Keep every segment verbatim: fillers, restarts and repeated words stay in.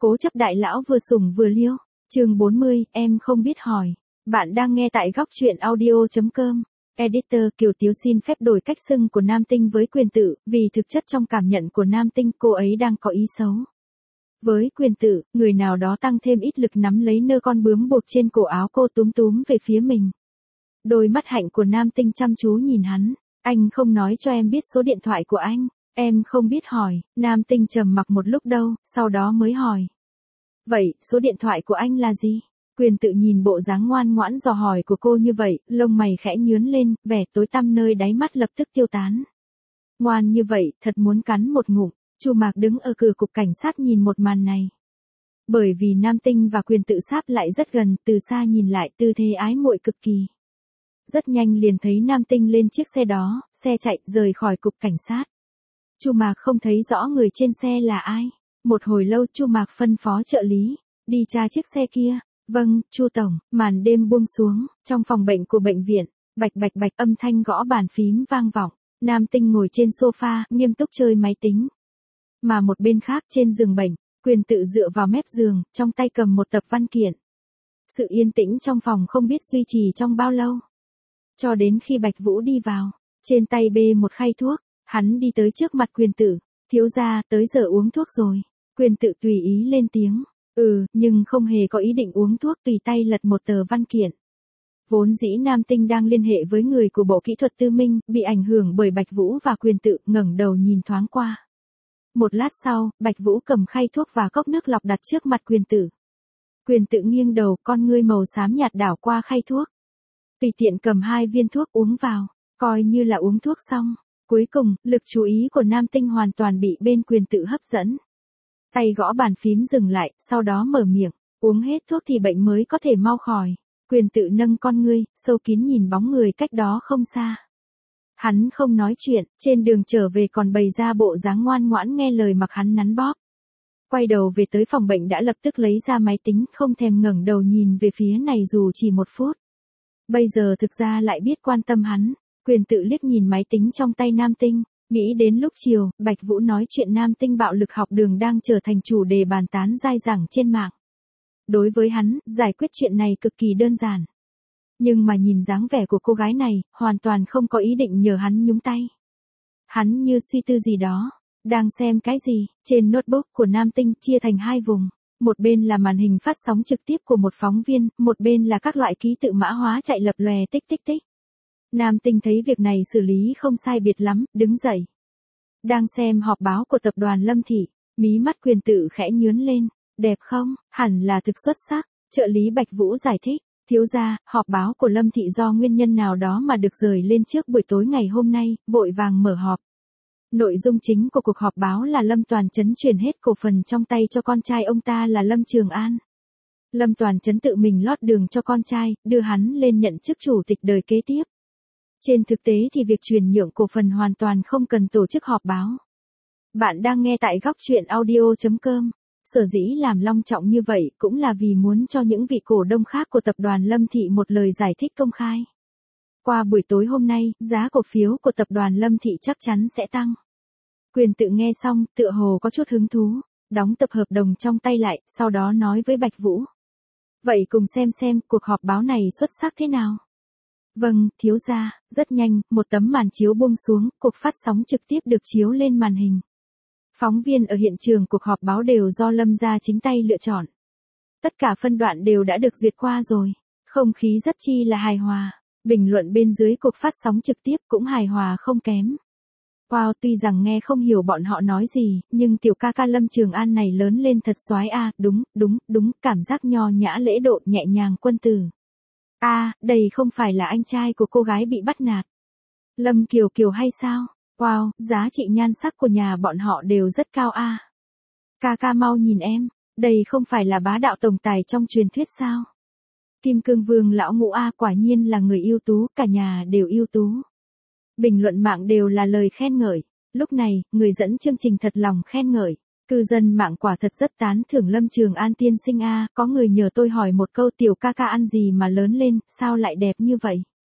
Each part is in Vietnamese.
Cố chấp đại lão vừa sủng vừa liêu. Chương bốn mươi, em không biết hỏi. Bạn đang nghe tại góc truyện audio chấm com. Editor Kiều Tiếu xin phép đổi cách xưng của nam tinh với Quyền Tự, vì thực chất trong cảm nhận của nam tinh cô ấy đang có ý xấu. Với Quyền Tự, người nào đó tăng thêm ít lực nắm lấy nơ con bướm buộc trên cổ áo cô túm túm về phía mình. Đôi mắt hạnh của nam tinh chăm chú nhìn hắn. Anh không nói cho em biết số điện thoại của anh. Em không biết hỏi. Nam tinh trầm mặc một lúc đâu, sau đó mới hỏi. Vậy, số điện thoại của anh là gì? Quyền Tự nhìn bộ dáng ngoan ngoãn dò hỏi của cô như vậy, lông mày khẽ nhướn lên, vẻ tối tăm nơi đáy mắt lập tức tiêu tán. Ngoan như vậy, thật muốn cắn một ngụm. Chu Mạc đứng ở cửa cục cảnh sát nhìn một màn này. Bởi vì nam tinh và Quyền Tự sáp lại rất gần, từ xa nhìn lại tư thế ái muội cực kỳ. Rất nhanh liền thấy nam tinh lên chiếc xe đó, xe chạy rời khỏi cục cảnh sát. Chu Mạc không thấy rõ người trên xe là ai. Một hồi lâu Chu Mạc phân phó trợ lý, đi tra chiếc xe kia. Vâng, Chu tổng. Màn đêm buông xuống, trong phòng bệnh của bệnh viện, bạch bạch bạch âm thanh gõ bàn phím vang vọng. Nam tinh ngồi trên sofa, nghiêm túc chơi máy tính. Mà một bên khác trên giường bệnh, Quyền Tự dựa vào mép giường, trong tay cầm một tập văn kiện. Sự yên tĩnh trong phòng không biết duy trì trong bao lâu. Cho đến khi Bạch Vũ đi vào, trên tay bê một khay thuốc, hắn đi tới trước mặt Quyền Tự, thiếu gia, tới giờ uống thuốc rồi. Quyền Tự tùy ý lên tiếng, ừ, nhưng không hề có ý định uống thuốc, tùy tay lật một tờ văn kiện. Vốn dĩ nam tinh đang liên hệ với người của Bộ Kỹ thuật Tư Minh, bị ảnh hưởng bởi Bạch Vũ và Quyền Tự, ngẩng đầu nhìn thoáng qua. Một lát sau, Bạch Vũ cầm khay thuốc và cốc nước lọc đặt trước mặt Quyền Tự. Quyền Tự nghiêng đầu, con ngươi màu xám nhạt đảo qua khay thuốc. Tùy tiện cầm hai viên thuốc uống vào, coi như là uống thuốc xong. Cuối cùng, lực chú ý của nam tinh hoàn toàn bị bên Quyền Tự hấp dẫn. Tay gõ bàn phím dừng lại, sau đó mở miệng, uống hết thuốc thì bệnh mới có thể mau khỏi. Quyền Tự nâng con ngươi, sâu kín nhìn bóng người cách đó không xa. Hắn không nói chuyện, trên đường trở về còn bày ra bộ dáng ngoan ngoãn nghe lời mặc hắn nắn bóp. Quay đầu về tới phòng bệnh đã lập tức lấy ra máy tính, không thèm ngẩng đầu nhìn về phía này dù chỉ một phút. Bây giờ thực ra lại biết quan tâm hắn. Quyền Tự liếc nhìn máy tính trong tay nam tinh, nghĩ đến lúc chiều, Bạch Vũ nói chuyện nam tinh bạo lực học đường đang trở thành chủ đề bàn tán dai dẳng trên mạng. Đối với hắn, giải quyết chuyện này cực kỳ đơn giản. Nhưng mà nhìn dáng vẻ của cô gái này, hoàn toàn không có ý định nhờ hắn nhúng tay. Hắn như suy tư gì đó, đang xem cái gì, trên notebook của nam tinh chia thành hai vùng. Một bên là màn hình phát sóng trực tiếp của một phóng viên, một bên là các loại ký tự mã hóa chạy lập lòe tích tích tích. Nam tinh thấy việc này xử lý không sai biệt lắm, đứng dậy. Đang xem họp báo của tập đoàn Lâm Thị, mí mắt Quyền Tự khẽ nhướn lên, đẹp không, hẳn là thực xuất sắc. Trợ lý Bạch Vũ giải thích, thiếu gia, họp báo của Lâm Thị do nguyên nhân nào đó mà được rời lên trước buổi tối ngày hôm nay, vội vàng mở họp. Nội dung chính của cuộc họp báo là Lâm Toàn Chấn chuyển hết cổ phần trong tay cho con trai ông ta là Lâm Trường An. Lâm Toàn Chấn tự mình lót đường cho con trai, đưa hắn lên nhận chức chủ tịch đời kế tiếp. Trên thực tế thì việc chuyển nhượng cổ phần hoàn toàn không cần tổ chức họp báo. Bạn đang nghe tại góc truyện audio chấm com. Sở dĩ làm long trọng như vậy cũng là vì muốn cho những vị cổ đông khác của tập đoàn Lâm Thị một lời giải thích công khai. Qua buổi tối hôm nay, giá cổ phiếu của tập đoàn Lâm Thị chắc chắn sẽ tăng. Quyền Tự nghe xong, tựa hồ có chút hứng thú, đóng tập hợp đồng trong tay lại, sau đó nói với Bạch Vũ. Vậy cùng xem xem cuộc họp báo này xuất sắc thế nào. Vâng, thiếu gia. Rất nhanh, một tấm màn chiếu buông xuống, cuộc phát sóng trực tiếp được chiếu lên màn hình. Phóng viên ở hiện trường cuộc họp báo đều do Lâm gia chính tay lựa chọn. Tất cả phân đoạn đều đã được duyệt qua rồi. Không khí rất chi là hài hòa. Bình luận bên dưới cuộc phát sóng trực tiếp cũng hài hòa không kém. Wow, tuy rằng nghe không hiểu bọn họ nói gì, nhưng tiểu ca ca Lâm Trường An này lớn lên thật soái a, à, đúng, đúng, đúng, cảm giác nho nhã lễ độ nhẹ nhàng quân tử. A, à, đây không phải là anh trai của cô gái bị bắt nạt. Lâm Kiều Kiều hay sao? Wow, giá trị nhan sắc của nhà bọn họ đều rất cao a. À. Ca ca mau nhìn em, đây không phải là bá đạo tổng tài trong truyền thuyết sao? Kim Cương Vương lão ngũ a, quả nhiên là người ưu tú, cả nhà đều ưu tú. Bình luận mạng đều là lời khen ngợi. Lúc này, người dẫn chương trình thật lòng khen ngợi. Cư dân mạng quả thật rất tán thưởng Lâm Trường An tiên sinh a, có người nhờ tôi hỏi một câu tiểu ca ca ăn gì mà lớn lên, sao lại đẹp như vậy?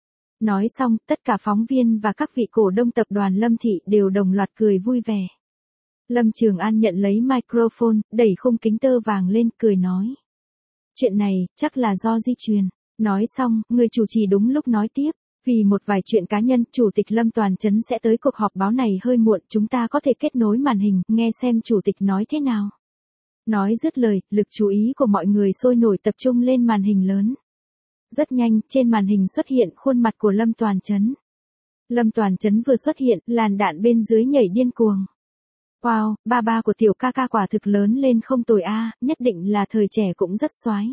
Nói xong, tất cả phóng viên và các vị cổ đông tập đoàn Lâm Thị đều đồng loạt cười vui vẻ. Lâm Trường An nhận lấy microphone, đẩy khung kính tơ vàng lên, cười nói. Chuyện này, chắc là do di truyền. Nói xong, người chủ trì đúng lúc nói tiếp. Vì một vài chuyện cá nhân, Chủ tịch Lâm Toàn Chấn sẽ tới cuộc họp báo này hơi muộn, chúng ta có thể kết nối màn hình, nghe xem Chủ tịch nói thế nào. Nói dứt lời, lực chú ý của mọi người sôi nổi tập trung lên màn hình lớn. Rất nhanh, trên màn hình xuất hiện khuôn mặt của Lâm Toàn Chấn. Lâm Toàn Chấn vừa xuất hiện, làn đạn bên dưới nhảy điên cuồng. Wow, ba ba của tiểu ca ca quả thực lớn lên không tồi a, nhất định là thời trẻ cũng rất xoái.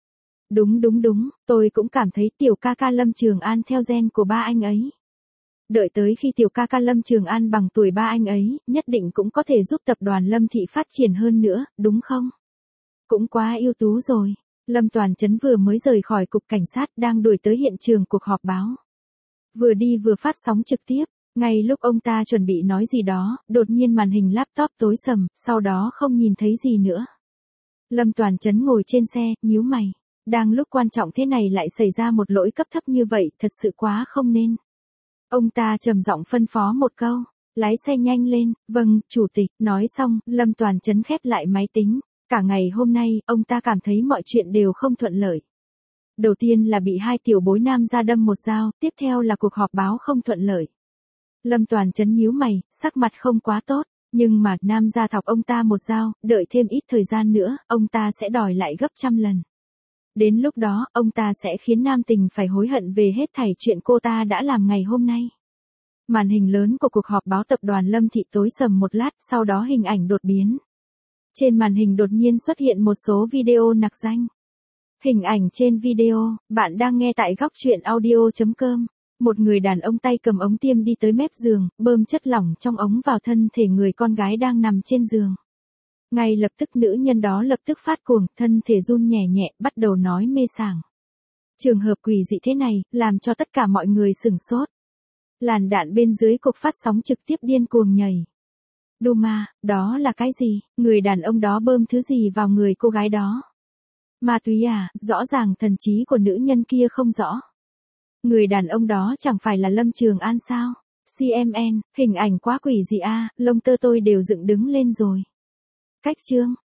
Đúng đúng đúng, tôi cũng cảm thấy tiểu ca ca Lâm Trường An theo gen của ba anh ấy. Đợi tới khi tiểu ca ca Lâm Trường An bằng tuổi ba anh ấy, nhất định cũng có thể giúp tập đoàn Lâm Thị phát triển hơn nữa, đúng không? Cũng quá ưu tú rồi. Lâm Toàn Chấn vừa mới rời khỏi cục cảnh sát đang đuổi tới hiện trường cuộc họp báo. Vừa đi vừa phát sóng trực tiếp, ngay lúc ông ta chuẩn bị nói gì đó, đột nhiên màn hình laptop tối sầm, sau đó không nhìn thấy gì nữa. Lâm Toàn Chấn ngồi trên xe, nhíu mày. Đang lúc quan trọng thế này lại xảy ra một lỗi cấp thấp như vậy, thật sự quá không nên. Ông ta trầm giọng phân phó một câu, lái xe nhanh lên, vâng, chủ tịch, nói xong, Lâm Toàn Chấn khép lại máy tính. Cả ngày hôm nay, ông ta cảm thấy mọi chuyện đều không thuận lợi. Đầu tiên là bị hai tiểu bối nam ra đâm một dao, tiếp theo là cuộc họp báo không thuận lợi. Lâm Toàn Chấn nhíu mày, sắc mặt không quá tốt, nhưng mà nam gia thọc ông ta một dao, đợi thêm ít thời gian nữa, ông ta sẽ đòi lại gấp trăm lần. Đến lúc đó, ông ta sẽ khiến nam tình phải hối hận về hết thảy chuyện cô ta đã làm ngày hôm nay. Màn hình lớn của cuộc họp báo tập đoàn Lâm Thị tối sầm một lát, sau đó hình ảnh đột biến. Trên màn hình đột nhiên xuất hiện một số video nặc danh. Hình ảnh trên video, bạn đang nghe tại góc truyện audio chấm com. Một người đàn ông tay cầm ống tiêm đi tới mép giường, bơm chất lỏng trong ống vào thân thể người con gái đang nằm trên giường. Ngay lập tức nữ nhân đó lập tức phát cuồng, thân thể run nhẹ nhẹ, bắt đầu nói mê sảng. Trường hợp quỷ dị thế này, làm cho tất cả mọi người sửng sốt. Làn đạn bên dưới cục phát sóng trực tiếp điên cuồng nhảy. Duma, đó là cái gì? Người đàn ông đó bơm thứ gì vào người cô gái đó? Ma túy à, rõ ràng thần trí của nữ nhân kia không rõ. Người đàn ông đó chẳng phải là Lâm Trường An sao? xê em en, hình ảnh quá quỷ dị a, lông tơ tôi đều dựng đứng lên rồi. Cách chương